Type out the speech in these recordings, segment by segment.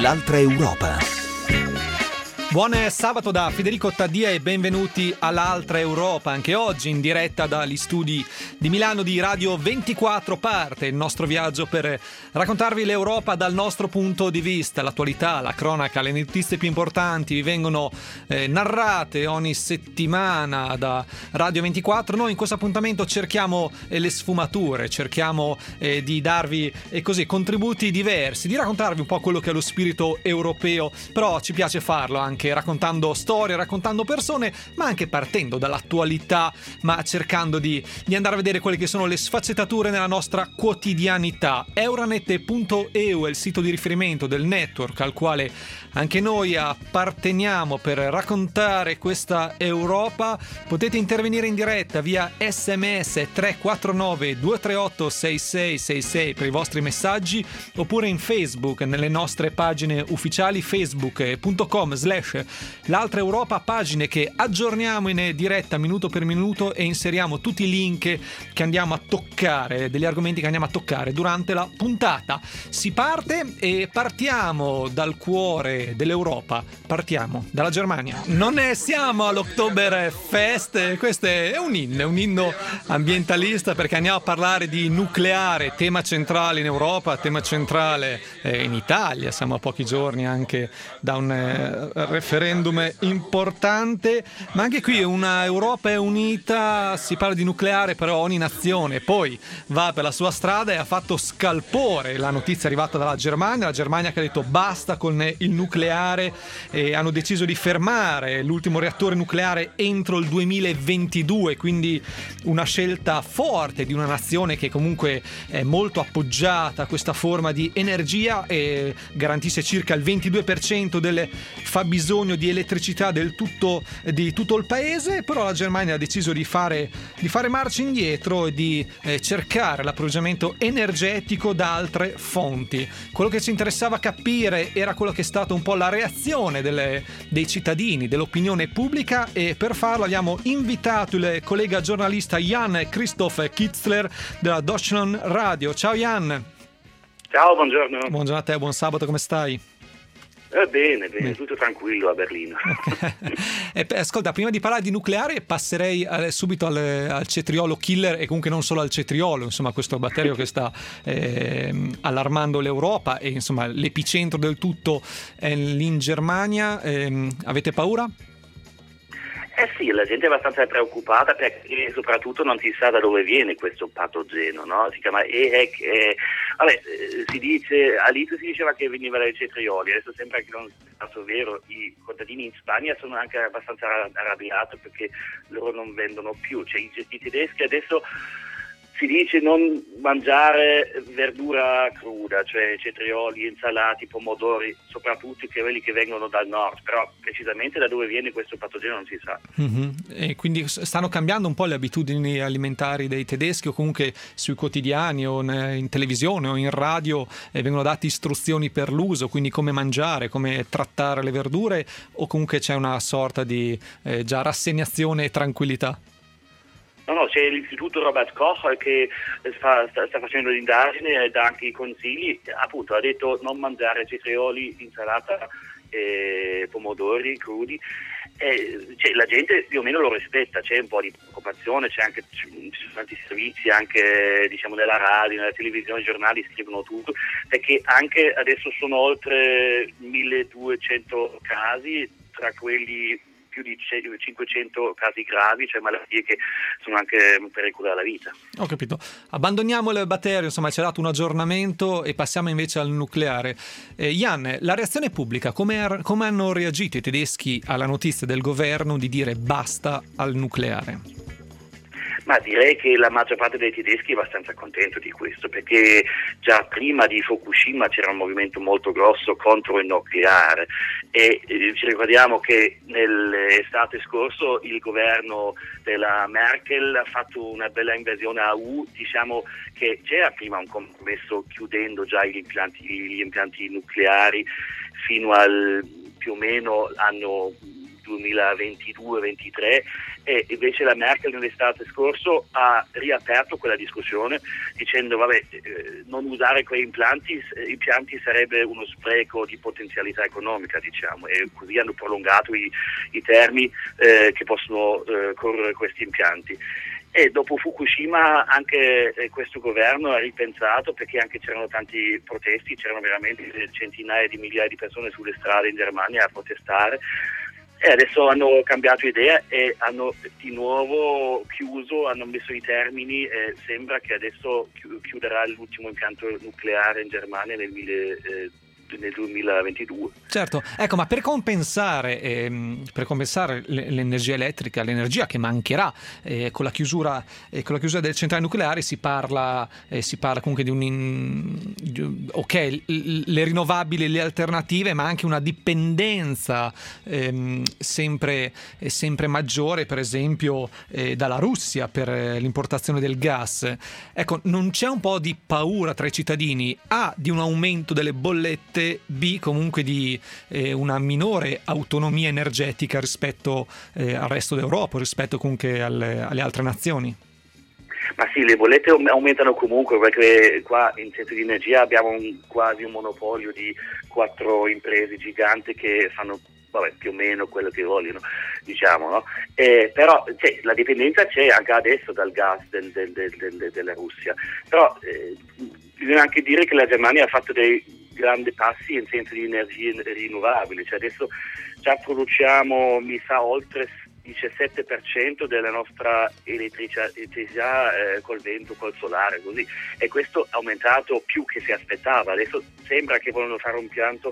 l'altra Europa. Buon sabato da Federico Taddia e benvenuti all'altra Europa. Anche oggi in diretta dagli studi di Milano di Radio 24 parte il nostro viaggio per raccontarvi l'Europa dal nostro punto di vista. L'attualità, la cronaca, le notizie più importanti vi vengono narrate ogni settimana da Radio 24. Noi in questo appuntamento cerchiamo le sfumature, cerchiamo di darvi così contributi diversi, di raccontarvi un po' quello che è lo spirito europeo, però ci piace farlo anche raccontando storie, raccontando persone, ma anche partendo dall'attualità, ma cercando di andare a vedere quelle che sono le sfaccettature nella nostra quotidianità. Euronet.eu è il sito di riferimento del network al quale anche noi apparteniamo per raccontare questa Europa. Potete intervenire in diretta via SMS 349 238 6666 per i vostri messaggi, oppure in Facebook nelle nostre pagine ufficiali facebook.com/l'altra Europa, pagine che aggiorniamo in diretta minuto per minuto e inseriamo tutti i link che andiamo a toccare, degli argomenti che andiamo a toccare durante la puntata. Si parte e partiamo dal cuore dell'Europa, partiamo dalla Germania. Non ne siamo all'Oktoberfest, questo è un inno ambientalista, perché andiamo a parlare di nucleare, tema centrale in Europa, tema centrale in Italia. Siamo a pochi giorni anche da un referendum importante, ma anche qui una Europa è unita, si parla di nucleare, però ogni nazione poi va per la sua strada e ha fatto scalpore la notizia arrivata dalla Germania, la Germania che ha detto basta con il nucleare e hanno deciso di fermare l'ultimo reattore nucleare entro il 2022, quindi una scelta forte di una nazione che comunque è molto appoggiata a questa forma di energia e garantisce circa il 22% del fabbisogno di elettricità di tutto il paese. Però la Germania ha deciso di fare marcia indietro e di cercare l'approvvigionamento energetico da altre fonti. Quello che ci interessava capire era quello che è stato un po' la reazione dei cittadini, dell'opinione pubblica, e per farlo abbiamo invitato il collega giornalista Jan Christoph Kitzler della Deutschland Radio. Ciao Jan. Ciao, buongiorno. Buongiorno a te, buon sabato, come stai? Bene, tutto tranquillo a Berlino. Ascolta, prima di parlare di nucleare passerei subito al cetriolo killer, e comunque non solo al cetriolo, insomma questo batterio che sta allarmando l'Europa, e insomma l'epicentro del tutto è lì in Germania. Avete paura? Sì, la gente è abbastanza preoccupata perché soprattutto non si sa da dove viene questo patogeno, no? Si chiama EHEC. Si dice, all'inizio si diceva che veniva dai cetrioli, adesso sembra che non sia stato vero. I contadini in Spagna sono anche abbastanza arrabbiati perché loro non vendono più, cioè i tedeschi adesso si dice non mangiare verdura cruda, cioè cetrioli, insalati, pomodori, soprattutto quelli che vengono dal nord, però precisamente da dove viene questo patogeno non si sa. Mm-hmm. E quindi stanno cambiando un po' le abitudini alimentari dei tedeschi, o comunque sui quotidiani o in televisione o in radio vengono date istruzioni per l'uso, quindi come mangiare, come trattare le verdure, o comunque c'è una sorta di già rassegnazione e tranquillità? No, c'è l'istituto Robert Koch che sta facendo l'indagine e dà anche i consigli. Appunto ha detto non mangiare cetrioli, insalata, pomodori crudi. La gente più o meno lo rispetta, c'è un po' di preoccupazione, ci sono tanti servizi anche nella radio, nella televisione, i giornali scrivono tutto, perché anche adesso sono oltre 1200 casi, tra quelli più di 500 casi gravi, cioè malattie che sono anche un pericolo alla vita. Ho capito. Abbandoniamo il batterio, insomma ci ha dato un aggiornamento, e passiamo invece al nucleare. Jan, la reazione pubblica, come hanno reagito i tedeschi alla notizia del governo di dire basta al nucleare? Ma direi che la maggior parte dei tedeschi è abbastanza contento di questo, perché già prima di Fukushima c'era un movimento molto grosso contro il nucleare, e ci ricordiamo che nell'estate scorso il governo della Merkel ha fatto una bella invasione a EU, diciamo che c'era prima un compromesso chiudendo già gli impianti nucleari fino al più o meno anno 2022-23, e invece la Merkel nell'estate scorso ha riaperto quella discussione dicendo non usare quei impianti sarebbe uno spreco di potenzialità economica, diciamo, e così hanno prolungato i termini che possono correre questi impianti. E dopo Fukushima anche questo governo ha ripensato, perché anche c'erano tanti protesti, c'erano veramente centinaia di migliaia di persone sulle strade in Germania a protestare, e adesso hanno cambiato idea e hanno di nuovo hanno messo i termini, e sembra che adesso chiuderà l'ultimo impianto nucleare in Germania nel 2022. Certo, ecco, ma per compensare l'energia elettrica, l'energia che mancherà con la chiusura delle centrali nucleari, si parla comunque di le rinnovabili, le alternative, ma anche una dipendenza sempre maggiore, per esempio dalla Russia per l'importazione del gas. Ecco, non c'è un po' di paura tra i cittadini, A, di un aumento delle bollette, B, comunque di una minore autonomia energetica rispetto al resto d'Europa, rispetto comunque alle altre nazioni? Ma sì, le bollette aumentano comunque, perché qua in senso di energia abbiamo quasi un monopolio di 4 imprese giganti che fanno più o meno quello che vogliono, diciamo, no? Però la dipendenza c'è anche adesso dal gas della Russia, però bisogna anche dire che la Germania ha fatto dei grandi passi in senso di energie rinnovabili, cioè adesso già produciamo, mi sa, oltre il 17% della nostra elettricità col vento, col solare, così, e questo è aumentato più che si aspettava. Adesso sembra che vogliono fare un pianto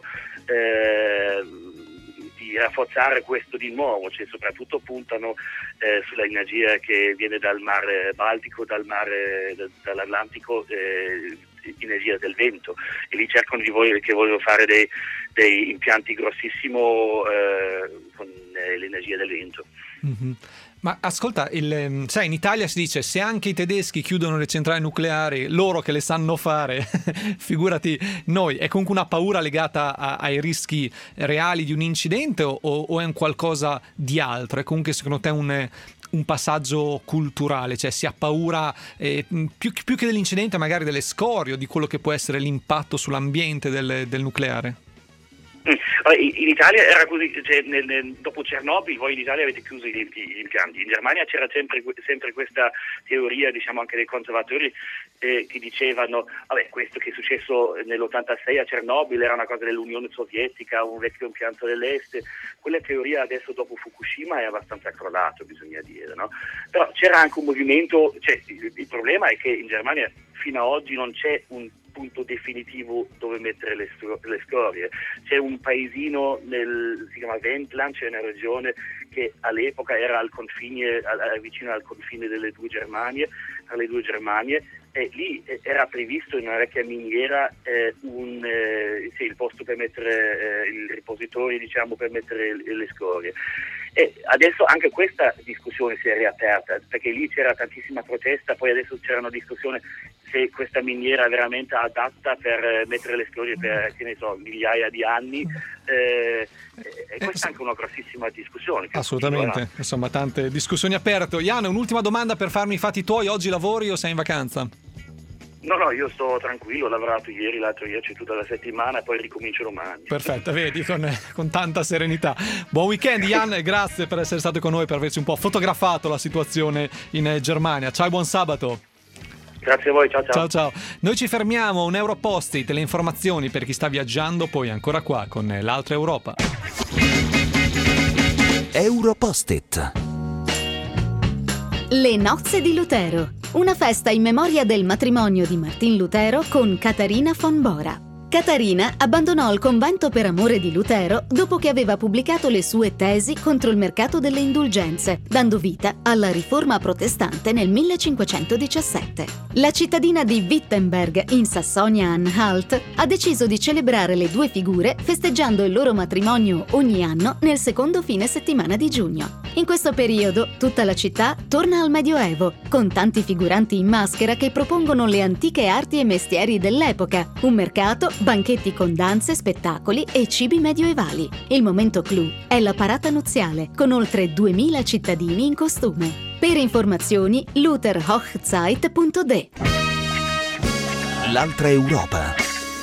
di rafforzare questo di nuovo, cioè soprattutto puntano sulla energia che viene dal mare Baltico, dall'Atlantico, energia del vento, e lì cercano che vogliono fare dei impianti grossissimo con l'energia del vento. Mm-hmm. Ma ascolta, sai, in Italia si dice: se anche i tedeschi chiudono le centrali nucleari, loro che le sanno fare, figurati noi. È comunque una paura legata ai rischi reali di un incidente, o è un qualcosa di altro? È comunque secondo te un passaggio culturale, cioè si ha paura più che dell'incidente, magari delle scorie, o di quello che può essere l'impatto sull'ambiente del nucleare? In Italia era così, cioè, dopo Chernobyl voi in Italia avete chiuso gli impianti. In Germania c'era sempre questa teoria, diciamo, anche dei conservatori che dicevano questo che è successo nell'86 a Chernobyl era una cosa dell'Unione Sovietica, un vecchio impianto dell'Est. Quella teoria adesso dopo Fukushima è abbastanza crollato, bisogna dire, no? Però c'era anche un movimento, cioè, il problema è che in Germania fino ad oggi non c'è un punto definitivo dove mettere le scorie. C'è un paesino si chiama Wendland, c'è una regione che all'epoca era al confine, vicino al confine alle due Germanie, e lì era previsto in una vecchia miniera il posto per mettere il ripositorio, diciamo, per mettere le scorie. E adesso anche questa discussione si è riaperta, perché lì c'era tantissima protesta, poi adesso c'erano discussioni se questa miniera è veramente adatta per mettere le scorie per, migliaia di anni, e questa è anche una grossissima discussione. Assolutamente, insomma, tante discussioni aperte. Jan, un'ultima domanda per farmi i fatti tuoi: oggi lavori o sei in vacanza? No, io sto tranquillo, ho lavorato ieri, l'altro ieri, c'è tutta la settimana, e poi ricomincio domani. Perfetto, vedi, con tanta serenità. Buon weekend, Jan, e grazie per essere stato con noi, per averci un po' fotografato la situazione in Germania. Ciao e buon sabato. Grazie a voi, ciao. Ciao. Noi ci fermiamo, un Europost-it, le informazioni per chi sta viaggiando, poi ancora qua con l'altra Europa. Europost-it. Le nozze di Lutero, una festa in memoria del matrimonio di Martin Lutero con Catarina von Bora. Catarina abbandonò il convento per amore di Lutero dopo che aveva pubblicato le sue tesi contro il mercato delle indulgenze, dando vita alla riforma protestante nel 1517. La cittadina di Wittenberg, in Sassonia-Anhalt, ha deciso di celebrare le due figure festeggiando il loro matrimonio ogni anno nel secondo fine settimana di giugno. In questo periodo tutta la città torna al Medioevo, con tanti figuranti in maschera che propongono le antiche arti e mestieri dell'epoca, un mercato banchetti con danze, spettacoli e cibi medioevali. Il momento clou è la parata nuziale, con oltre 2000 cittadini in costume. Per informazioni lutherhochzeit.de. L'altra Europa.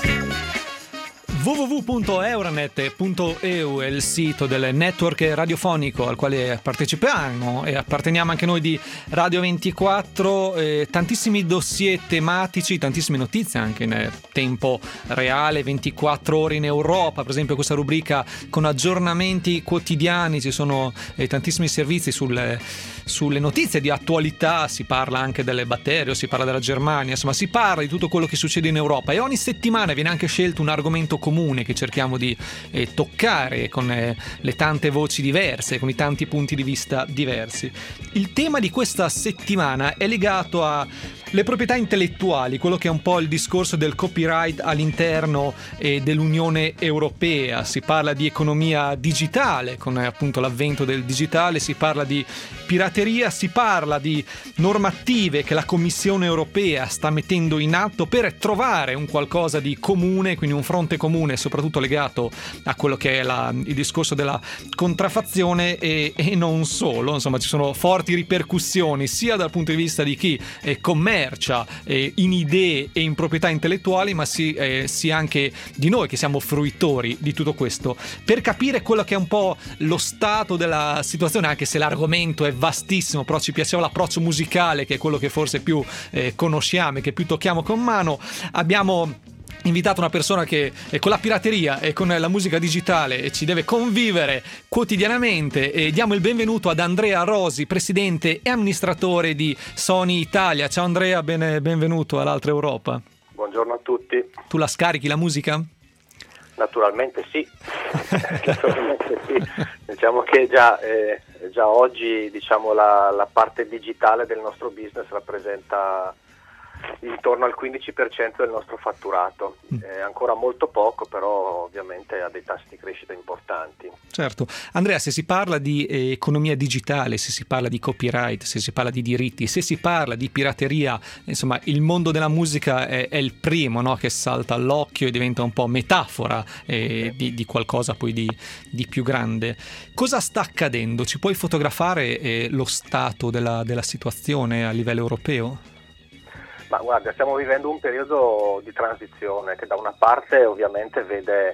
www.euronet.eu è il sito del network radiofonico al quale partecipiamo e apparteniamo anche noi di Radio 24. Tantissimi dossier tematici, tantissime notizie anche in tempo reale, 24 ore in Europa, per esempio questa rubrica con aggiornamenti quotidiani, ci sono tantissimi servizi sulle notizie di attualità, si parla anche delle batterie, si parla della Germania, insomma si parla di tutto quello che succede in Europa e ogni settimana viene anche scelto un argomento comune che cerchiamo di toccare con le tante voci diverse, con i tanti punti di vista diversi. Il tema di questa settimana è legato alle proprietà intellettuali, quello che è un po' il discorso del copyright all'interno dell'Unione Europea. Si parla di economia digitale, con appunto l'avvento del digitale, si parla di pirateria, si parla di normative che la Commissione Europea sta mettendo in atto per trovare un qualcosa di comune, quindi un fronte comune, soprattutto legato a quello che è il discorso della contraffazione e non solo. Insomma, ci sono forti ripercussioni sia dal punto di vista di chi commercia in idee e in proprietà intellettuali, ma sia anche di noi che siamo fruitori di tutto questo. Per capire quello che è un po' lo stato della situazione, anche se l'argomento è vastissimo, però ci piaceva l'approccio musicale, che è quello che forse più conosciamo e che più tocchiamo con mano, abbiamo invitato una persona che con la pirateria e con la musica digitale ci deve convivere quotidianamente, e diamo il benvenuto ad Andrea Rosi, presidente e amministratore di Sony Italia. Ciao Andrea, benvenuto all'Altra Europa. Buongiorno a tutti. Tu la scarichi la musica? Naturalmente sì. Naturalmente sì. Diciamo che già oggi la parte digitale del nostro business rappresenta intorno al 15% del nostro fatturato. È ancora molto poco, però ovviamente ha dei tassi di crescita importanti. Certo. Andrea, se si parla di economia digitale, se si parla di copyright, se si parla di diritti, se si parla di pirateria, insomma il mondo della musica è il primo, no, che salta all'occhio e diventa un po' metafora di qualcosa poi di più grande. Cosa sta accadendo? Ci puoi fotografare lo stato della situazione a livello europeo? Ma guarda, stiamo vivendo un periodo di transizione che da una parte ovviamente vede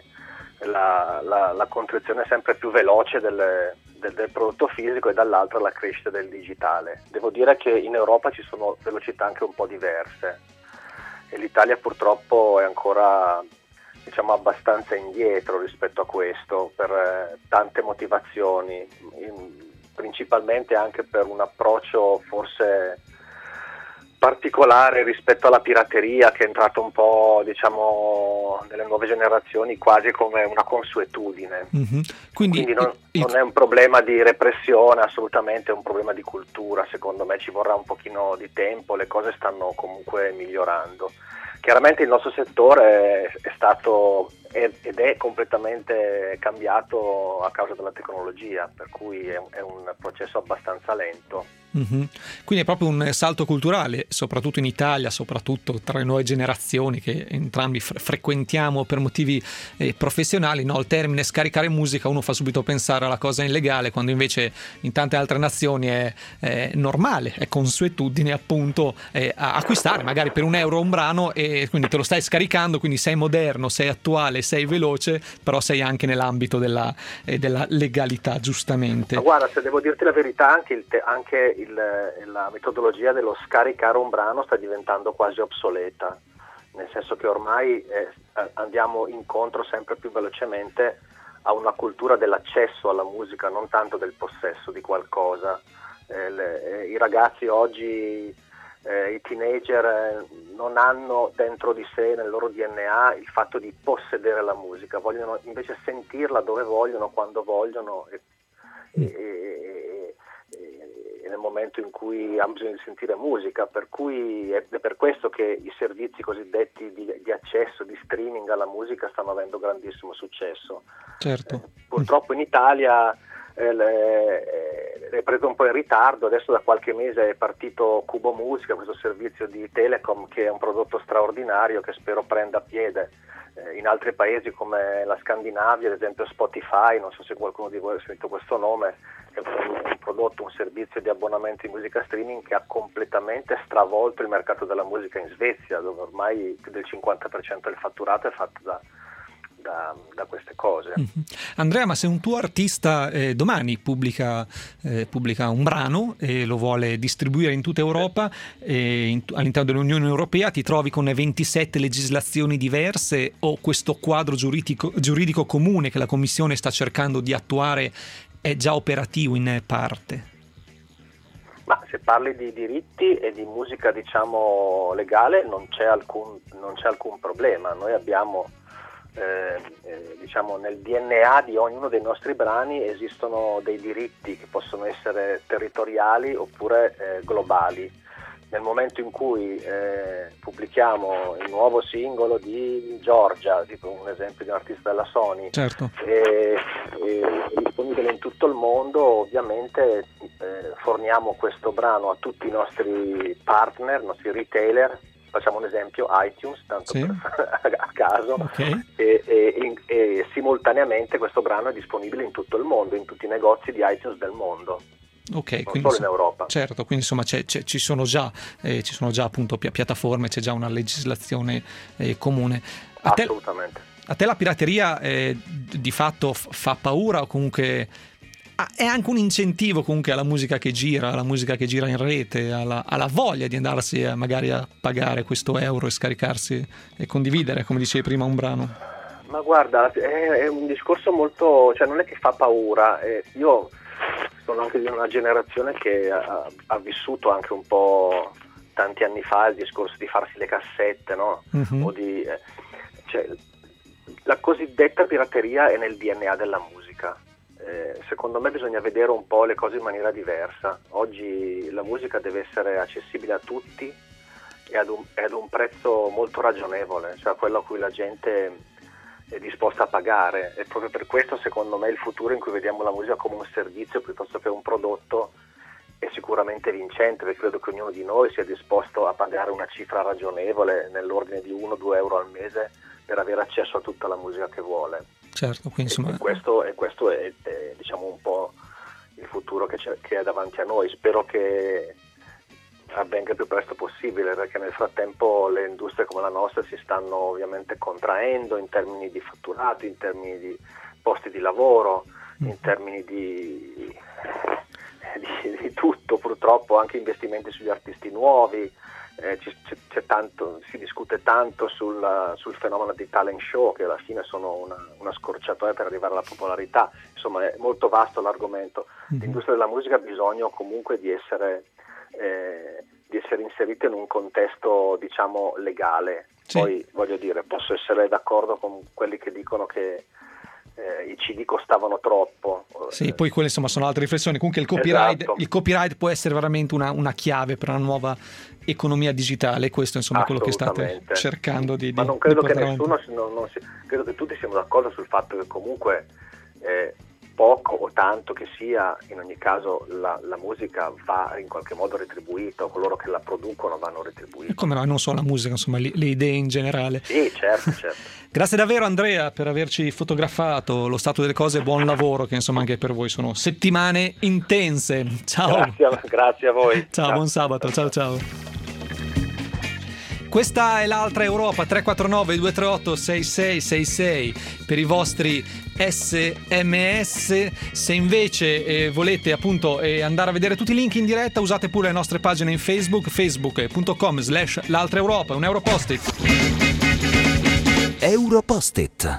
la contrazione sempre più veloce del prodotto fisico e dall'altra la crescita del digitale. Devo dire che in Europa ci sono velocità anche un po' diverse e l'Italia purtroppo è ancora abbastanza indietro rispetto a questo per tante motivazioni, principalmente anche per un approccio forse particolare rispetto alla pirateria, che è entrato un po' nelle nuove generazioni quasi come una consuetudine. Mm-hmm. Quindi non è un problema di repressione, assolutamente è un problema di cultura. Secondo me ci vorrà un pochino di tempo, le cose stanno comunque migliorando. Chiaramente il nostro settore è stato ed è completamente cambiato a causa della tecnologia, per cui è un processo abbastanza lento. Mm-hmm. Quindi è proprio un salto culturale, soprattutto in Italia, soprattutto tra le nuove generazioni che entrambi frequentiamo per motivi professionali, no? Il termine scaricare musica uno fa subito pensare alla cosa illegale, quando invece in tante altre nazioni è normale, è consuetudine appunto acquistare magari per €1 un brano, e quindi te lo stai scaricando, quindi sei moderno, sei attuale, sei veloce, però sei anche nell'ambito della legalità, giustamente. Ma guarda, se devo dirti la verità, anche la metodologia dello scaricare un brano sta diventando quasi obsoleta, nel senso che ormai andiamo incontro sempre più velocemente a una cultura dell'accesso alla musica, non tanto del possesso di qualcosa. I ragazzi oggi, i teenager, non hanno dentro di sé, nel loro DNA, il fatto di possedere la musica, vogliono invece sentirla dove vogliono, quando vogliono e nel momento in cui hanno bisogno di sentire musica, per cui è per questo che i servizi cosiddetti di accesso, di streaming alla musica stanno avendo grandissimo successo. Certo. Purtroppo in Italia è preso un po' in ritardo, adesso da qualche mese è partito Cubo Musica, questo servizio di Telecom che è un prodotto straordinario che spero prenda piede in altri paesi come la Scandinavia, ad esempio Spotify, non so se qualcuno di voi ha sentito questo nome, è un prodotto, un servizio di abbonamento di musica streaming che ha completamente stravolto il mercato della musica in Svezia, dove ormai più del 50% del fatturato è fatto da queste cose. Andrea, ma se un tuo artista domani pubblica un brano e lo vuole distribuire in tutta Europa, all'interno dell'Unione Europea, ti trovi con 27 legislazioni diverse, o questo quadro giuridico comune che la Commissione sta cercando di attuare è già operativo in parte? Ma se parli di diritti e di musica, diciamo, legale, non c'è alcun problema. Noi abbiamo diciamo nel DNA di ognuno dei nostri brani esistono dei diritti che possono essere territoriali oppure globali. Nel momento in cui pubblichiamo il nuovo singolo di Giorgia, tipo un esempio di un artista della Sony, certo, è disponibile in tutto il mondo, ovviamente forniamo questo brano a tutti i nostri partner, i nostri retailer. Facciamo un esempio, iTunes, tanto sì, a caso, okay. e simultaneamente questo brano è disponibile in tutto il mondo, in tutti i negozi di iTunes del mondo, okay, non quindi, solo in Europa. Certo, quindi insomma ci sono già appunto piattaforme, c'è già una legislazione comune. Assolutamente. A te la pirateria di fatto fa paura, o comunque è anche un incentivo comunque alla musica che gira in rete, alla voglia di andarsi magari a pagare questo euro e scaricarsi e condividere, come dicevi prima, un brano? Ma guarda, è un discorso molto, cioè non è che fa paura, io sono anche di una generazione che ha vissuto anche un po' tanti anni fa il discorso di farsi le cassette, no? O di, cioè, la cosiddetta pirateria è nel DNA della musica. Secondo me bisogna vedere un po' le cose in maniera diversa. Oggi la musica deve essere accessibile a tutti e ad un prezzo molto ragionevole, cioè quello a cui la gente è disposta a pagare, e proprio per questo secondo me il futuro in cui vediamo la musica come un servizio piuttosto che un prodotto è sicuramente vincente, perché credo che ognuno di noi sia disposto a pagare una cifra ragionevole nell'ordine di 1-2 euro al mese per avere accesso a tutta la musica che vuole. Certo, quindi insomma... e questo è diciamo un po' il futuro che è davanti a noi. Spero che avvenga il più presto possibile, perché nel frattempo le industrie come la nostra si stanno ovviamente contraendo in termini di fatturato, in termini di posti di lavoro, in termini di tutto, purtroppo, anche investimenti sugli artisti nuovi. C'è tanto, si discute tanto sul fenomeno dei talent show, che alla fine sono una scorciatoia per arrivare alla popolarità. Insomma, è molto vasto l'argomento. L'industria della musica ha bisogno comunque di essere inserita in un contesto, diciamo, legale. Sì. Poi voglio dire, posso essere d'accordo con quelli che dicono che i CD costavano troppo. Sì, poi quelle insomma sono altre riflessioni. Comunque il copyright può essere veramente una chiave per una nuova economia digitale. Questo insomma è quello che state cercando di... Ma non credo che nessuno credo che tutti siamo d'accordo sul fatto che comunque poco o tanto che sia, in ogni caso la musica va in qualche modo retribuita, o coloro che la producono vanno retribuiti. E come no, non solo la musica, insomma le idee in generale. Sì, certo. Grazie davvero Andrea per averci fotografato lo stato delle cose, buon lavoro, che insomma anche per voi sono settimane intense. Ciao. Grazie a voi. Ciao, buon sabato, ciao. Questa è l'altra Europa, 349 238 6666 per i vostri SMS. Se invece volete appunto andare a vedere tutti i link in diretta, usate pure le nostre pagine in Facebook, facebook.com/l'altra Europa, un Europost-it. Europost-it.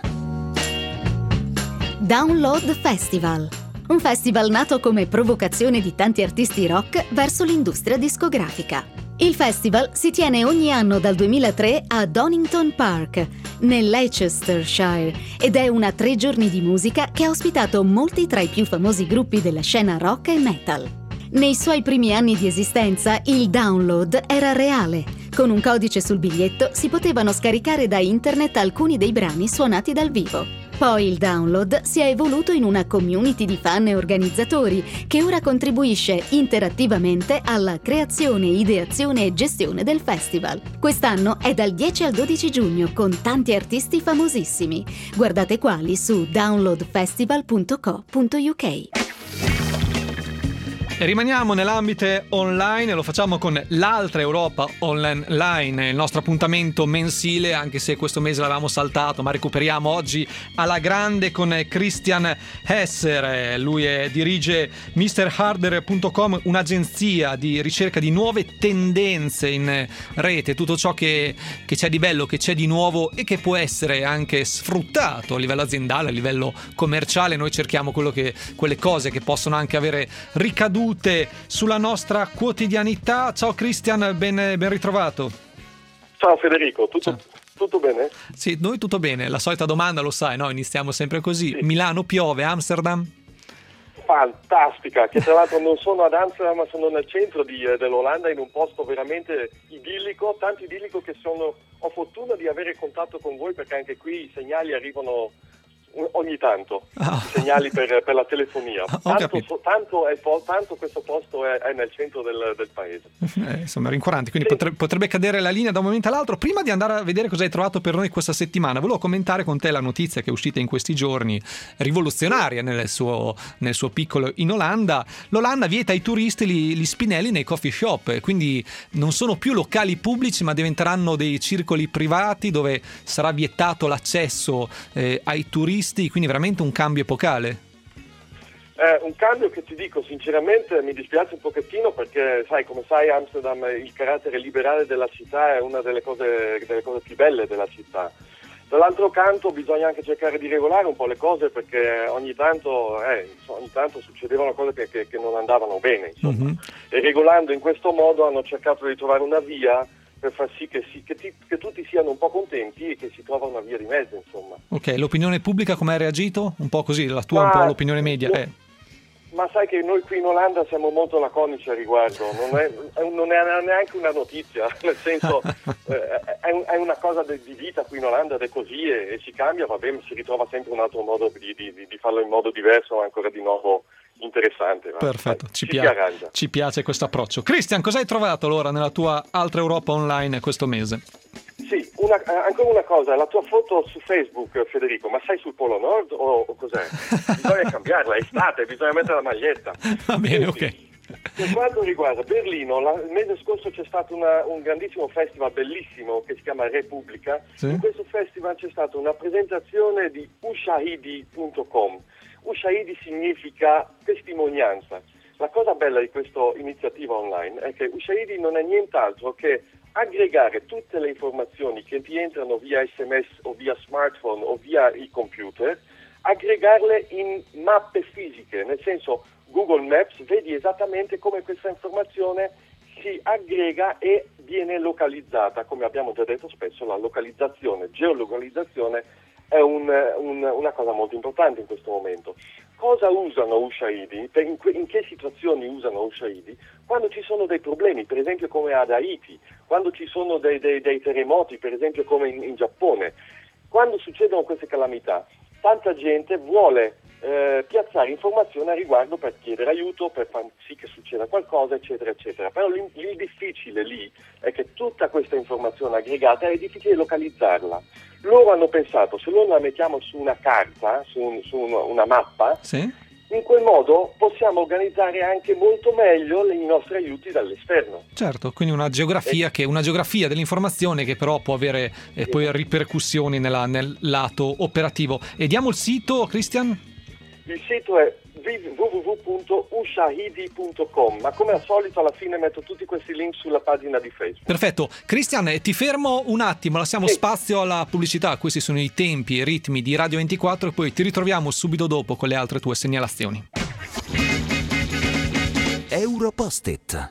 Download Festival. Un festival nato come provocazione di tanti artisti rock verso l'industria discografica. Il festival si tiene ogni anno dal 2003 a Donington Park, nel Leicestershire, ed è una 3 giorni di musica che ha ospitato molti tra i più famosi gruppi della scena rock e metal. Nei suoi primi anni di esistenza, il download era reale. Con un codice sul biglietto si potevano scaricare da internet alcuni dei brani suonati dal vivo. Poi il download si è evoluto in una community di fan e organizzatori che ora contribuisce interattivamente alla creazione, ideazione e gestione del festival. Quest'anno è dal 10 al 12 giugno con tanti artisti famosissimi. Guardate quali su downloadfestival.co.uk. E rimaniamo nell'ambito online e lo facciamo con l'altra Europa Online, il nostro appuntamento mensile, anche se questo mese l'avevamo saltato, ma recuperiamo oggi alla grande con Christian Hesser. Lui dirige MrHarder.com, un'agenzia di ricerca di nuove tendenze in rete, tutto ciò che c'è di bello, che c'è di nuovo e che può essere anche sfruttato a livello aziendale, a livello commerciale. Noi cerchiamo quelle cose che possono anche avere ricadute sulla nostra quotidianità. Ciao Christian, ben ritrovato. Ciao Federico, tutto bene? Sì, noi tutto bene. La solita domanda, lo sai, no? Iniziamo sempre così. Sì. Piove, piove, Amsterdam? Fantastica, che tra l'altro non sono ad Amsterdam ma sono nel centro dell'Olanda, in un posto veramente idillico, tanto idillico che ho fortuna di avere contatto con voi, perché anche qui i segnali arrivano ogni tanto, segnali per la telefonia. Tanto questo posto è nel centro del paese. Insomma, rincuorante, quindi sì. Potrebbe cadere la linea da un momento all'altro. Prima di andare a vedere cosa hai trovato per noi questa settimana, volevo commentare con te la notizia che è uscita in questi giorni, rivoluzionaria nel suo piccolo in Olanda. L'Olanda vieta ai turisti gli spinelli nei coffee shop, quindi non sono più locali pubblici ma diventeranno dei circoli privati dove sarà vietato l'accesso ai turisti, quindi veramente un cambio epocale. Un cambio che, ti dico sinceramente, mi dispiace un pochettino, perché come sai Amsterdam, il carattere liberale della città è una delle cose più belle della città. Dall'altro canto bisogna anche cercare di regolare un po' le cose, perché ogni tanto succedevano cose che non andavano bene, insomma. Mm-hmm. E regolando in questo modo hanno cercato di trovare una via per far sì che tutti siano un po' contenti e che si trova una via di mezzo, insomma. Ok, l'opinione pubblica come ha reagito? Un po' così, la tua un po' l'opinione media? Ma sai che noi qui in Olanda siamo molto laconici al riguardo, non è neanche una notizia, nel senso è una cosa di vita qui in Olanda ed è così, e si cambia, va bene, si ritrova sempre un altro modo di farlo in modo diverso, ancora di nuovo interessante. Perfetto, ci piace questo approccio. Christian, cosa hai trovato allora nella tua altra Europa Online questo mese? Sì, ancora una cosa, la tua foto su Facebook, Federico, ma sei sul Polo Nord o cos'è? Bisogna cambiarla, è estate, bisogna mettere la maglietta. Va bene, ok. Per quanto riguarda Berlino, il mese scorso c'è stato un grandissimo festival bellissimo che si chiama Repubblica. Sì. In questo festival c'è stata una presentazione di ushahidi.com. Ushahidi significa testimonianza. La cosa bella di questa iniziativa online è che Ushahidi non è nient'altro che aggregare tutte le informazioni che ti entrano via SMS o via smartphone o via il computer, aggregarle in mappe fisiche, nel senso Google Maps, vedi esattamente come questa informazione si aggrega e viene localizzata. Come abbiamo già detto spesso, la geolocalizzazione è una cosa molto importante in questo momento. Cosa usano Ushahidi? In che situazioni usano Ushahidi? Quando ci sono dei problemi, per esempio come ad Haiti, quando ci sono dei terremoti, per esempio come in Giappone. Quando succedono queste calamità, tanta gente vuole piazzare informazioni a riguardo per chiedere aiuto, per far sì che succeda qualcosa, eccetera, eccetera. Però il difficile lì è che tutta questa informazione aggregata è difficile localizzarla. Loro hanno pensato, se noi la mettiamo su una carta, su una mappa, sì, in quel modo possiamo organizzare anche molto meglio i nostri aiuti dall'esterno. Certo, quindi una geografia dell'informazione che però può avere poi ripercussioni nel lato operativo. E diamo il sito, Christian? Il sito è www.ushahidi.com, ma come al solito alla fine metto tutti questi link sulla pagina di Facebook. Perfetto. Christian, ti fermo un attimo, lasciamo spazio alla pubblicità. Questi sono i tempi e ritmi di Radio 24 e poi ti ritroviamo subito dopo con le altre tue segnalazioni. Europost-it.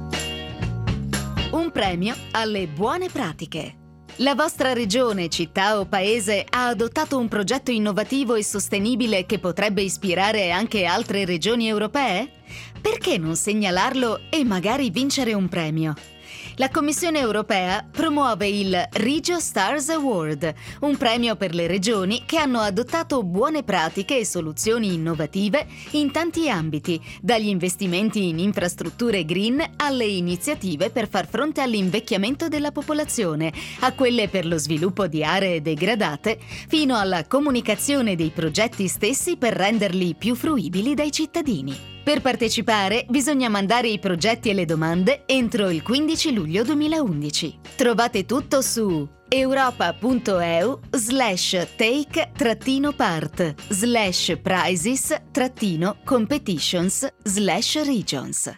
Un premio alle buone pratiche. La vostra regione, città o paese ha adottato un progetto innovativo e sostenibile che potrebbe ispirare anche altre regioni europee? Perché non segnalarlo e magari vincere un premio? La Commissione europea promuove il Regio Stars Award, un premio per le regioni che hanno adottato buone pratiche e soluzioni innovative in tanti ambiti, dagli investimenti in infrastrutture green alle iniziative per far fronte all'invecchiamento della popolazione, a quelle per lo sviluppo di aree degradate, fino alla comunicazione dei progetti stessi per renderli più fruibili dai cittadini. Per partecipare bisogna mandare i progetti e le domande entro il 15 luglio 2011. Trovate tutto su europa.eu/take-part/prizes-competitions/regions.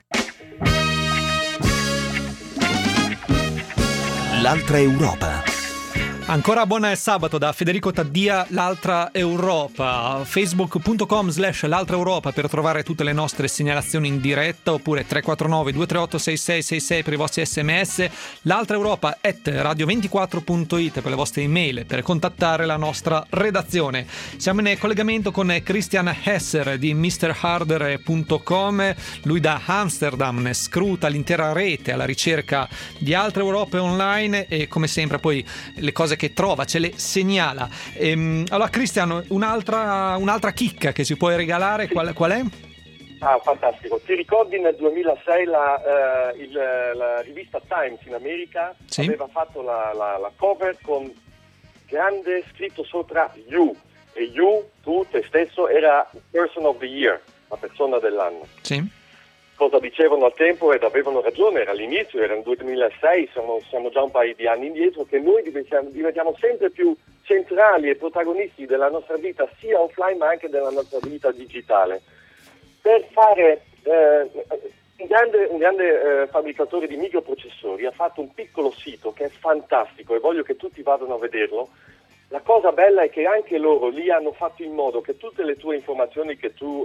L'altra Europa. Ancora buon sabato da Federico Taddia, l'altra Europa. Facebook.com/l'altra Europa per trovare tutte le nostre segnalazioni in diretta, oppure 349 238 6666 per i vostri sms, l'altra Europa @radio24.it per le vostre email, per contattare la nostra redazione. Siamo in collegamento con Christian Hesser di MrHarder.com. lui da Amsterdam scruta l'intera rete alla ricerca di altre Europe online e come sempre poi le cose che trova ce le segnala. Allora Cristiano, un'altra chicca che ci puoi regalare, qual è? Fantastico. Ti ricordi nel 2006 la rivista Times in America aveva fatto la cover con grande scritto sopra You, e You, tu te stesso, era Person of the Year, la persona dell'anno. Sì. Cosa dicevano al tempo, ed avevano ragione, era all'inizio, era nel 2006, siamo già un paio di anni indietro, che noi diventiamo sempre più centrali e protagonisti della nostra vita, sia offline ma anche della nostra vita digitale. Per fare un grande fabbricatore di microprocessori ha fatto un piccolo sito che è fantastico e voglio che tutti vadano a vederlo. La cosa bella è che anche loro lì hanno fatto in modo che tutte le tue informazioni che tu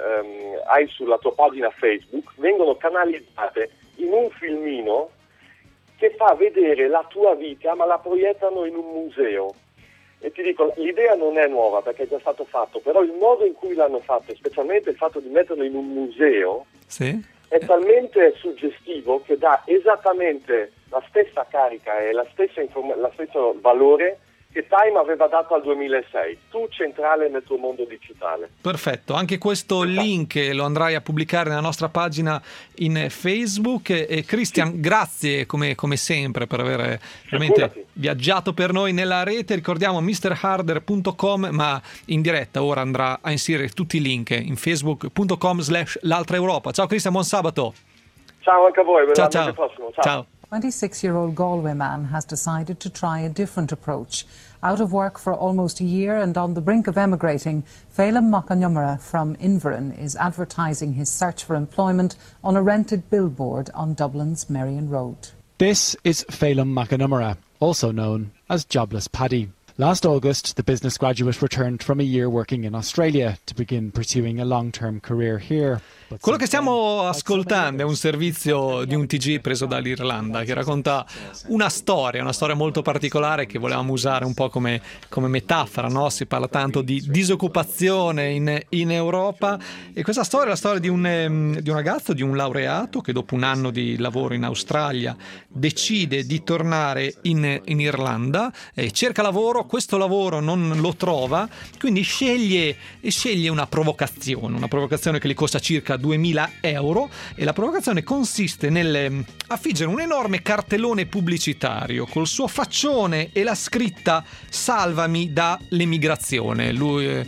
hai sulla tua pagina Facebook vengono canalizzate in un filmino che fa vedere la tua vita, ma la proiettano in un museo. E ti dico, l'idea non è nuova perché è già stato fatto, però il modo in cui l'hanno fatto, specialmente il fatto di metterlo in un museo, è talmente suggestivo che dà esattamente la stessa carica e lo stesso valore che Time aveva dato al 2006, tu centrale nel tuo mondo digitale. Perfetto, anche questo link lo andrai a pubblicare nella nostra pagina in Facebook. E Christian, grazie come sempre per aver veramente viaggiato per noi nella rete. Ricordiamo MrHarder.com, ma in diretta ora andrà a inserire tutti i link in facebook.com/l'altra Europa. Ciao Christian, buon sabato. Ciao anche a voi, ciao. Prossimo. Ciao. 26-year-old Galway man has decided to try a different approach. Out of work for almost a year and on the brink of emigrating, Phelim Macanumara from Inverin is advertising his search for employment on a rented billboard on Dublin's Merrion Road. This is Phelim Macanumara, also known as Jobless Paddy. Last August, the business graduate returned from a year working in Australia to begin pursuing a long-term career here. Quello che stiamo ascoltando è un servizio di un TG preso dall'Irlanda che racconta una storia molto particolare che volevamo usare un po' come metafora, no? Si parla tanto di disoccupazione in Europa, e questa storia è la storia di un ragazzo, di un laureato che dopo un anno di lavoro in Australia decide di tornare in Irlanda, cerca lavoro, questo lavoro non lo trova, quindi sceglie una provocazione che gli costa circa 2.000 euro, e la provocazione consiste nel affiggere un enorme cartellone pubblicitario col suo faccione e la scritta "salvami dall'emigrazione". Lui,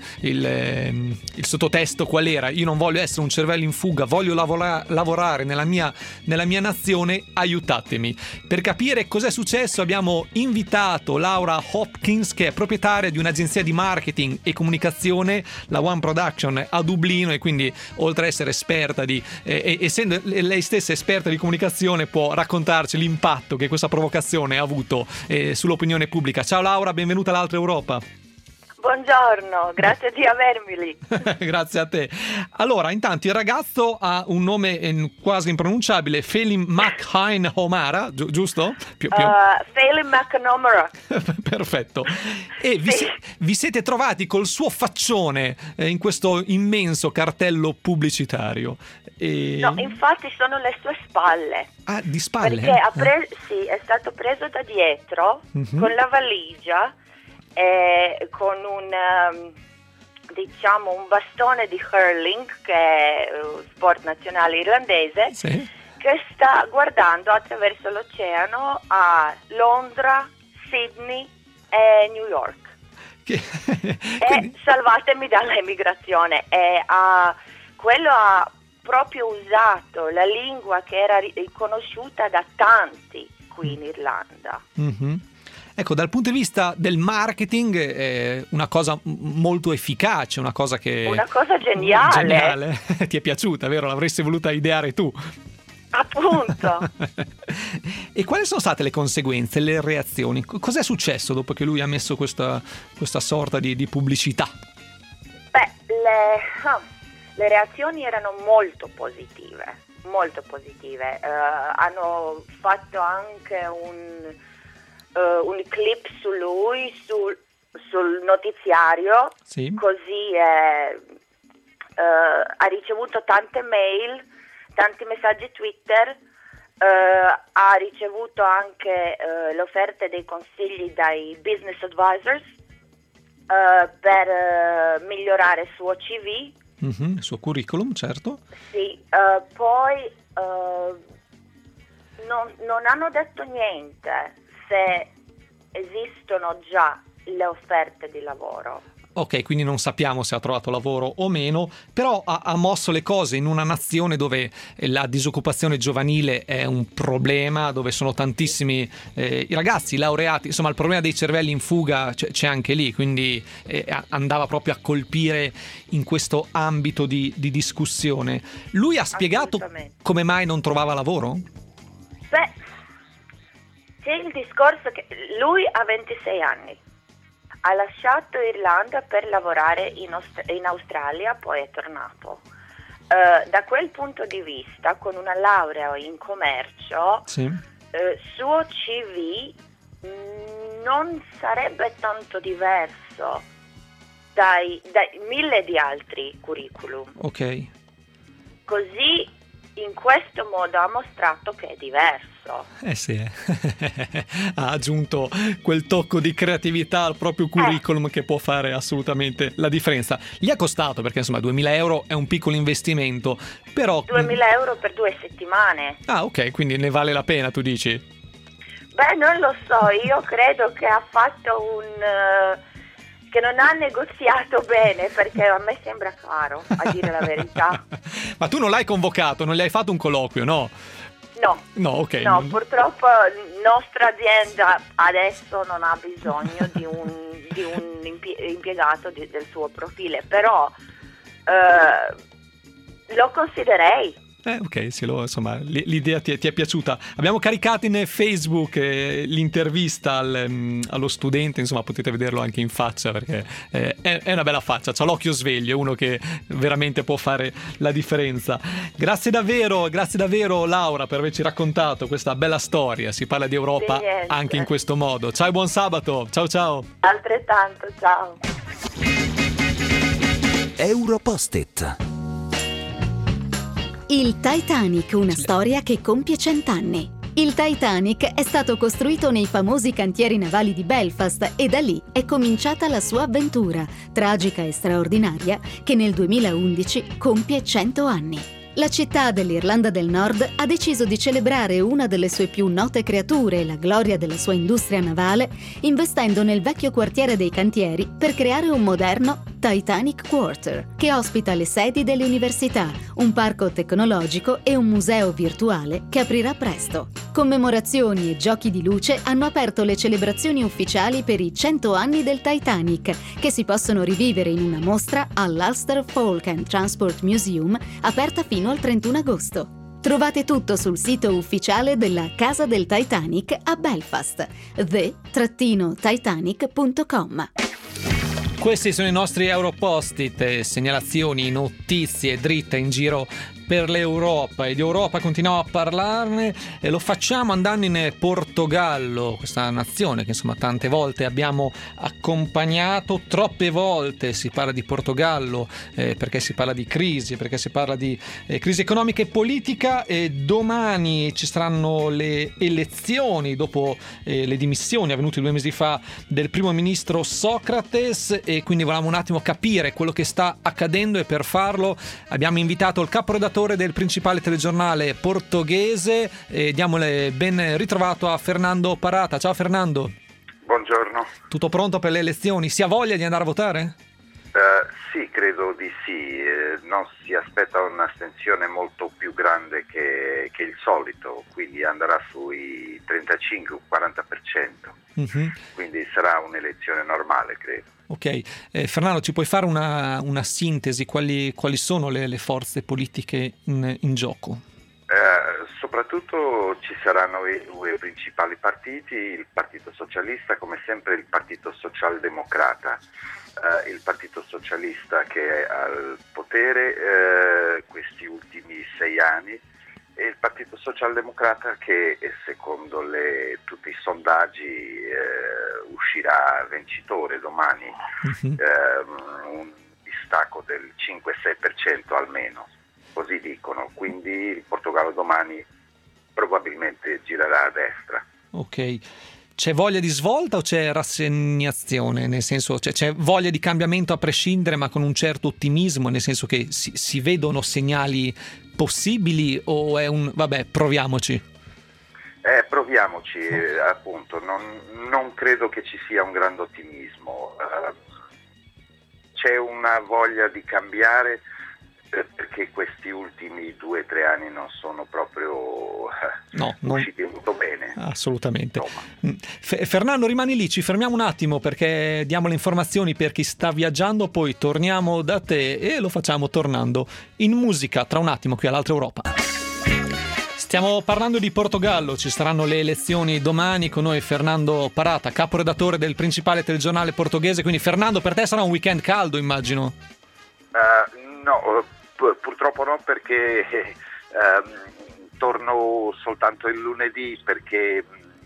il sottotesto qual era? Io non voglio essere un cervello in fuga, voglio lavorare nella mia nazione, aiutatemi. Per capire cos'è successo abbiamo invitato Laura Hopkins, che è proprietaria di un'agenzia di marketing e comunicazione, la One Production, a Dublino, e quindi oltre a essere esperta essendo lei stessa esperta di comunicazione, può raccontarci l'impatto che questa provocazione ha avuto sull'opinione pubblica. Ciao Laura, benvenuta all'altra Europa. Buongiorno, grazie di avermi lì. Grazie a te. Allora, intanto il ragazzo ha un nome quasi impronunciabile, Felim Makhain Homara, giusto? Felim McNamara. Perfetto. E vi siete trovati col suo faccione in questo immenso cartello pubblicitario. No, infatti sono le sue spalle. Ah, di spalle? Perché sì, è stato preso da dietro con la valigia e con un bastone di hurling, che è sport nazionale irlandese, sì, che sta guardando attraverso l'oceano a Londra, Sydney e New York. Quindi... salvatemi dall'emigrazione. Quello ha proprio usato la lingua che era riconosciuta da tanti qui in Irlanda. Mm-hmm. Ecco, dal punto di vista del marketing è una cosa molto efficace, una cosa geniale. Geniale. Ti è piaciuta, vero? L'avresti voluta ideare tu. Appunto. E quali sono state le conseguenze, le reazioni? Cos'è successo dopo che lui ha messo questa sorta di pubblicità? Beh, le reazioni erano molto positive. Hanno fatto anche un clip su lui sul notiziario, sì, così ha ricevuto tante mail, tanti messaggi Twitter, ha ricevuto anche le offerte dei consigli dai business advisors per migliorare il suo CV, il suo curriculum, certo. Sì, poi non hanno detto niente se esistono già le offerte di lavoro. Ok, quindi non sappiamo se ha trovato lavoro o meno, però ha mosso le cose in una nazione dove la disoccupazione giovanile è un problema, dove sono tantissimi i ragazzi laureati, insomma il problema dei cervelli in fuga c'è anche lì, quindi andava proprio a colpire in questo ambito di discussione. Lui ha spiegato come mai non trovava lavoro? Beh, c'è il discorso che lui ha 26 anni. Ha lasciato Irlanda per lavorare in Australia, poi è tornato. Da quel punto di vista, con una laurea in commercio, sì, suo CV non sarebbe tanto diverso dai 1000 di altri curriculum. Ok. Così, in questo modo, ha mostrato che è diverso. Sì, ha aggiunto quel tocco di creatività al proprio curriculum che può fare assolutamente la differenza. Gli è costato, perché insomma 2.000 euro è un piccolo investimento, però... 2.000 euro per 2 settimane. Ah, ok, quindi ne vale la pena, tu dici? Beh, non lo so, io credo che ha fatto che non ha negoziato bene, perché a me sembra caro, a dire la verità. Ma tu non l'hai convocato, non gli hai fatto un colloquio, no? No, ok. No, purtroppo nostra azienda adesso non ha bisogno di un impiegato del suo profilo, però lo considererei. Ok, sì, insomma, l'idea ti è piaciuta. Abbiamo caricato in Facebook l'intervista allo studente, insomma potete vederlo anche in faccia, perché è una bella faccia, c'ha l'occhio sveglio, è uno che veramente può fare la differenza. Grazie davvero Laura per averci raccontato questa bella storia. Si parla di Europa anche in questo modo. Ciao e buon sabato, ciao. Altrettanto, ciao. Europost-it. Il Titanic, una storia che compie 100 anni. Il Titanic è stato costruito nei famosi cantieri navali di Belfast e da lì è cominciata la sua avventura, tragica e straordinaria, che nel 2011 compie 100 anni. La città dell'Irlanda del Nord ha deciso di celebrare una delle sue più note creature e la gloria della sua industria navale, investendo nel vecchio quartiere dei cantieri per creare un moderno Titanic Quarter, che ospita le sedi delle università, un parco tecnologico e un museo virtuale che aprirà presto. Commemorazioni e giochi di luce hanno aperto le celebrazioni ufficiali per i 100 anni del Titanic, che si possono rivivere in una mostra all'Ulster Folk and Transport Museum, aperta fino al 31 agosto. Trovate tutto sul sito ufficiale della Casa del Titanic a Belfast, the-titanic.com. Questi sono i nostri Europost-it, segnalazioni, notizie dritte in giro per l'Europa, e di Europa continuiamo a parlarne e lo facciamo andando in Portogallo, questa nazione che insomma tante volte abbiamo accompagnato, troppe volte si parla di Portogallo perché si parla di crisi, perché si parla di crisi economica e politica, e domani ci saranno le elezioni dopo le dimissioni avvenute 2 mesi fa del primo ministro Sócrates, e quindi volevamo un attimo capire quello che sta accadendo, e per farlo abbiamo invitato il caporedattore del principale telegiornale portoghese, e diamole ben ritrovato a Fernando Parata. Ciao Fernando. Buongiorno. Tutto pronto per le elezioni? Si ha voglia di andare a votare? Sì, credo di sì. Non si aspetta un'astensione molto più grande che il solito, quindi andrà sui 35-40%. Mm-hmm. Quindi sarà un'elezione normale, credo. Ok, Fernando, ci puoi fare una sintesi? Quali sono le forze politiche in gioco? Soprattutto ci saranno i 2 principali partiti, il Partito Socialista, come sempre il Partito Socialdemocrata. Il Partito Socialista che è al potere questi ultimi 6 anni, e il Partito Socialdemocrata che secondo tutti i sondaggi uscirà vincitore domani, un distacco del 5-6% almeno, così dicono, quindi il Portogallo domani probabilmente girerà a destra. Ok. C'è voglia di svolta o c'è rassegnazione? Nel senso, c'è voglia di cambiamento a prescindere, ma con un certo ottimismo, nel senso che si vedono segnali possibili, o è un vabbè, proviamoci? Proviamoci, appunto, non credo che ci sia un grande ottimismo. C'è una voglia di cambiare, perché questi ultimi 2 o 3 anni non sono proprio usciti molto bene. Assolutamente. Fernando, rimani lì, ci fermiamo un attimo perché diamo le informazioni per chi sta viaggiando, poi torniamo da te e lo facciamo tornando in musica tra un attimo qui all'Altra Europa. Stiamo parlando di Portogallo, ci saranno le elezioni domani, con noi Fernando Parata, caporedattore del principale telegiornale portoghese. Quindi Fernando, per te sarà un weekend caldo, immagino? No, purtroppo no, perché torno soltanto il lunedì, perché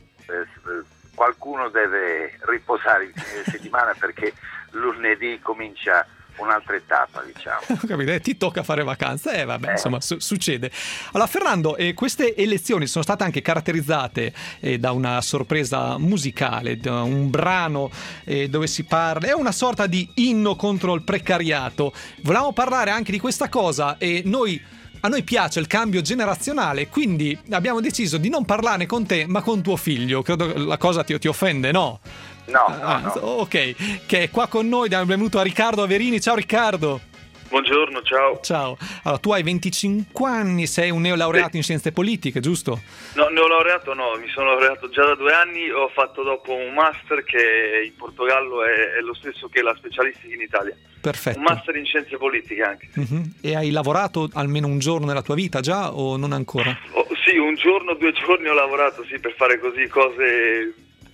qualcuno deve riposare il fine settimana, perché lunedì comincia un'altra tappa, diciamo. Capito? Ti tocca fare vacanza, vabbè, insomma, succede. Allora Fernando, queste elezioni sono state anche caratterizzate da una sorpresa musicale, da un brano dove si parla, è una sorta di inno contro il precariato. Volevamo parlare anche di questa cosa, e a noi piace il cambio generazionale, quindi abbiamo deciso di non parlarne con te, ma con tuo figlio. Credo la cosa ti offende, no? No. Ok, che è qua con noi. Diamo il benvenuto a Riccardo Averini. Ciao Riccardo. Buongiorno, ciao. Ciao. Allora, tu hai 25 anni, sei un neolaureato in scienze politiche, giusto? No, neolaureato no, mi sono laureato già da 2 anni, ho fatto dopo un master che in Portogallo è lo stesso che la specialistica in Italia. Perfetto. Un master in scienze politiche anche. Uh-huh. E hai lavorato almeno un giorno nella tua vita già, o non ancora? Sì, 1 giorno, 2 giorni ho lavorato, sì, per fare così cose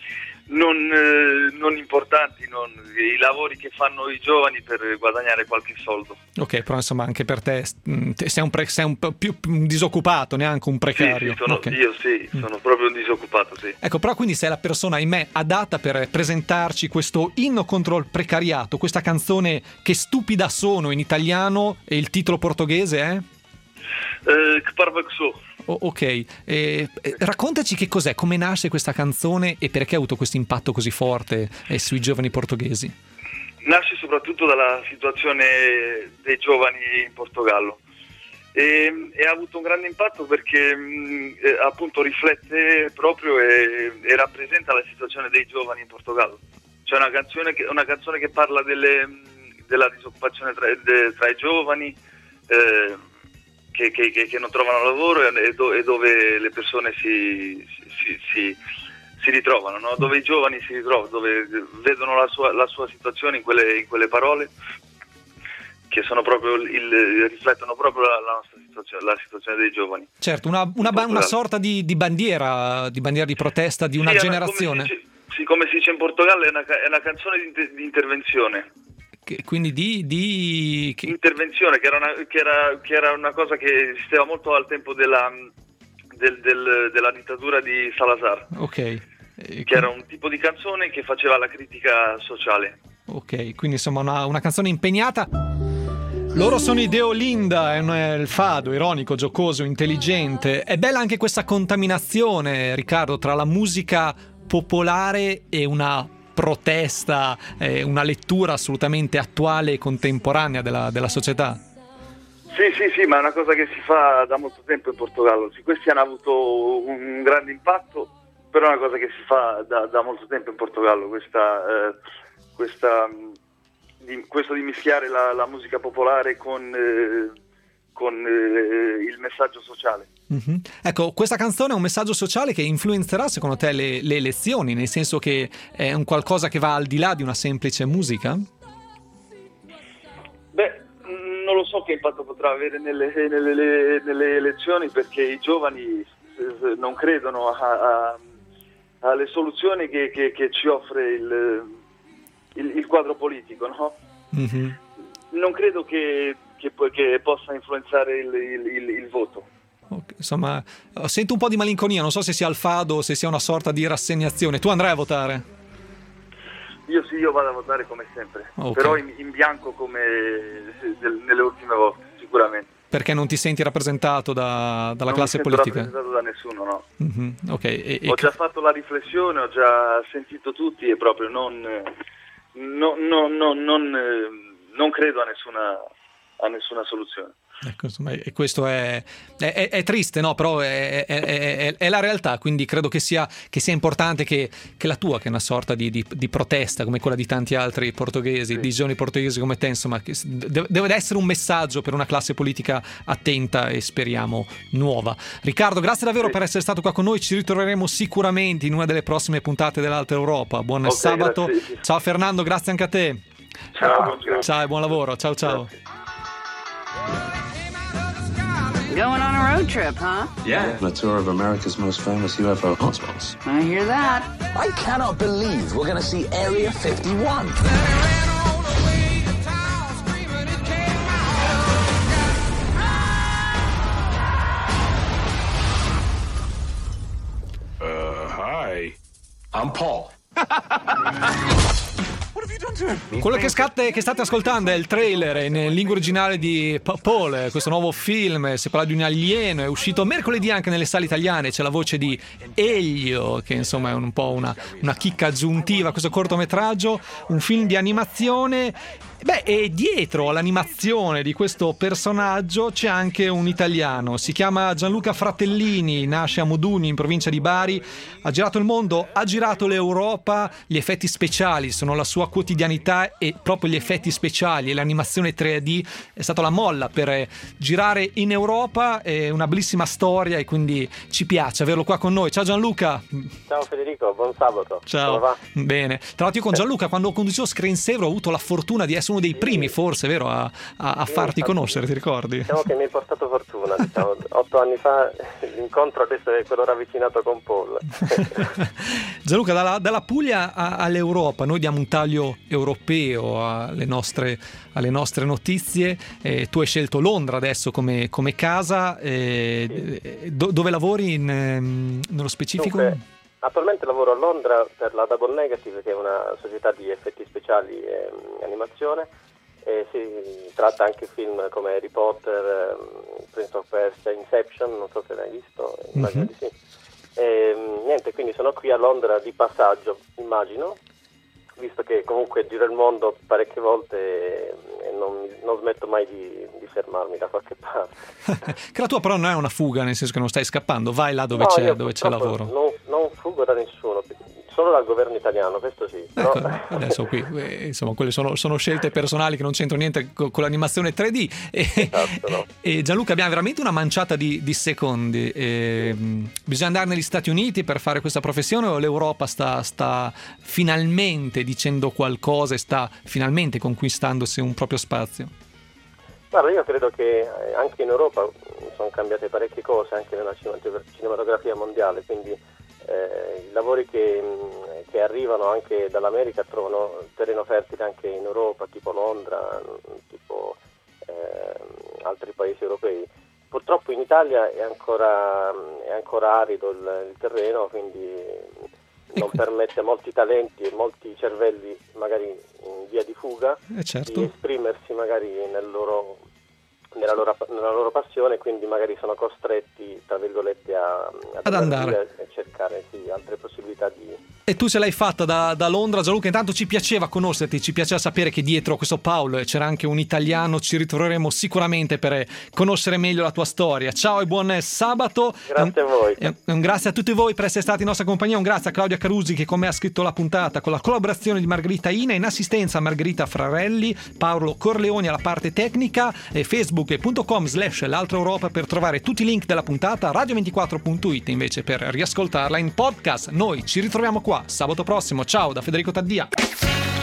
non importanti, i lavori che fanno i giovani per guadagnare qualche soldo. Ok, però insomma anche per te sei un po' più disoccupato, neanche un precario. Sì, sono, okay. Io sì, sono proprio un disoccupato, sì. Ecco, però quindi sei la persona, ahimè, adatta per presentarci questo inno contro il precariato, questa canzone Che stupida sono in italiano, e il titolo portoghese è? Que parva que sou. Ok, raccontaci che cos'è, come nasce questa canzone e perché ha avuto questo impatto così forte sui giovani portoghesi. Nasce soprattutto dalla situazione dei giovani in Portogallo e ha avuto un grande impatto perché appunto riflette proprio e rappresenta la situazione dei giovani in Portogallo. C'è una canzone che parla della disoccupazione tra i giovani, che non trovano lavoro e dove le persone si ritrovano, no? Dove i giovani si ritrovano, dove vedono la sua situazione in quelle parole che sono proprio riflettono proprio la nostra situazione, la situazione dei giovani. Certo, una sorta di bandiera di protesta di una generazione. Come si dice in Portogallo, è una canzone di intervenzione. quindi di intervenzione, che era una cosa che esisteva molto al tempo della dittatura di Salazar. Ok. Che era un tipo di canzone che faceva la critica sociale. Ok, quindi insomma una canzone impegnata. Loro sono i Deolinda, è il fado ironico, giocoso, intelligente. È bella anche questa contaminazione, Riccardo, tra la musica popolare e una protesta, una lettura assolutamente attuale e contemporanea della società. Sì, ma è una cosa che si fa da molto tempo in Portogallo. Questi hanno avuto un grande impatto, però è una cosa che si fa da molto tempo in Portogallo, questo di mischiare la musica popolare con il messaggio sociale. Mm-hmm. Ecco, questa canzone è un messaggio sociale che influenzerà secondo te le elezioni, nel senso che è un qualcosa che va al di là di una semplice musica? Beh, non lo so che impatto potrà avere nelle elezioni, perché i giovani non credono alle soluzioni che ci offre il quadro politico, no? Mm-hmm. Non credo che possa influenzare il voto. Okay, insomma, sento un po' di malinconia, non so se sia il fado o se sia una sorta di rassegnazione. Tu andrai a votare? Io vado a votare come sempre, okay. Però in bianco come nelle ultime volte, sicuramente. Perché non ti senti rappresentato dalla classe politica? Non mi sento rappresentato da nessuno, no. Mm-hmm. Okay. Ho già fatto la riflessione, ho già sentito tutti e proprio non credo a nessuna soluzione. Ecco, insomma, e questo è triste, no? Però è la realtà, quindi credo che sia importante che la tua, che è una sorta di protesta come quella di tanti altri portoghesi, di giovani portoghesi come te, insomma, che deve essere un messaggio per una classe politica attenta e speriamo nuova. Riccardo, grazie davvero per essere stato qua con noi, ci ritroveremo sicuramente in una delle prossime puntate dell'Alta Europa. Buon sabato. Grazie. Ciao Fernando, grazie anche a te. Ciao e buon lavoro. Ciao. Going on a road trip, huh? Yeah. A tour of America's most famous UFO hotspots. I hear that. I cannot believe we're going to see Area 51. Hi. I'm Paul. Quello che state ascoltando è il trailer in lingua originale di Paul, questo nuovo film. Si parla di un alieno, è uscito mercoledì anche nelle sale italiane. C'è la voce di Elio, che insomma è un po' una chicca aggiuntiva a questo cortometraggio, un film di animazione. Beh, e dietro all'animazione di questo personaggio c'è anche un italiano, si chiama Gianluca Fratellini, nasce a Modugno in provincia di Bari, ha girato il mondo, ha girato l'Europa, gli effetti speciali sono la sua quotidianità e proprio gli effetti speciali e l'animazione 3D è stata la molla per girare in Europa. È una bellissima storia e quindi ci piace averlo qua con noi. Ciao Gianluca. Ciao Federico, buon sabato. Ciao. Come va? Bene. Tra l'altro io con Gianluca quando conducevo Screensaver ho avuto la fortuna di essere uno dei primi, forse, vero, a farti conoscere, ti ricordi? Diciamo che mi hai portato fortuna, 8 anni fa l'incontro adesso è quello ravvicinato con Paul. Gianluca, dalla Puglia all'Europa, noi diamo un taglio europeo alle nostre notizie. Tu hai scelto Londra adesso come casa, dove lavori nello specifico? Dunque, attualmente lavoro a Londra per la Double Negative, che è una società di effetti speciali e animazione, e si tratta anche film come Harry Potter, Prince of Persia, Inception, non so se l'hai visto, immagino di sì. Niente, quindi sono qui a Londra di passaggio, immagino, visto che comunque giro il mondo parecchie volte e non smetto mai di fermarmi da qualche parte. Che la tua però non è una fuga, nel senso che non stai scappando, vai là dove c'è lavoro. Non fugo da nessuno, solo dal governo italiano, questo sì. Ecco, adesso qui, insomma, quelle sono scelte personali che non c'entrano niente con l'animazione 3D. Esatto, no? E Gianluca, abbiamo veramente una manciata di secondi. Bisogna andare negli Stati Uniti per fare questa professione o l'Europa sta finalmente dicendo qualcosa e sta finalmente conquistandosi un proprio spazio? Guarda, io credo che anche in Europa sono cambiate parecchie cose, anche nella cinematografia mondiale, quindi i lavori che arrivano anche dall'America trovano terreno fertile anche in Europa, tipo Londra, tipo altri paesi europei. Purtroppo in Italia è ancora arido il terreno, quindi non permette a molti talenti e molti cervelli magari in via di fuga certo. di esprimersi magari nella loro passione, quindi magari sono costretti, tra virgolette, ad andare e cercare altre possibilità di... E tu ce l'hai fatta da Londra, Gianluca. Intanto ci piaceva conoscerti, ci piaceva sapere che dietro questo Paolo c'era anche un italiano. Ci ritroveremo sicuramente per conoscere meglio la tua storia. Ciao e buon sabato. Grazie a voi. Un grazie a tutti voi per essere stati in nostra compagnia. Un grazie a Claudia Carusi che con me ha scritto la puntata, con la collaborazione di Margherita Ina, in assistenza Margherita Frarelli, Paolo Corleoni alla parte tecnica, e facebook.com/l'altra Europa per trovare tutti i link della puntata, radio24.it invece per riascoltarla in podcast. Noi ci ritroviamo qua sabato prossimo. Ciao da Federico Taddia.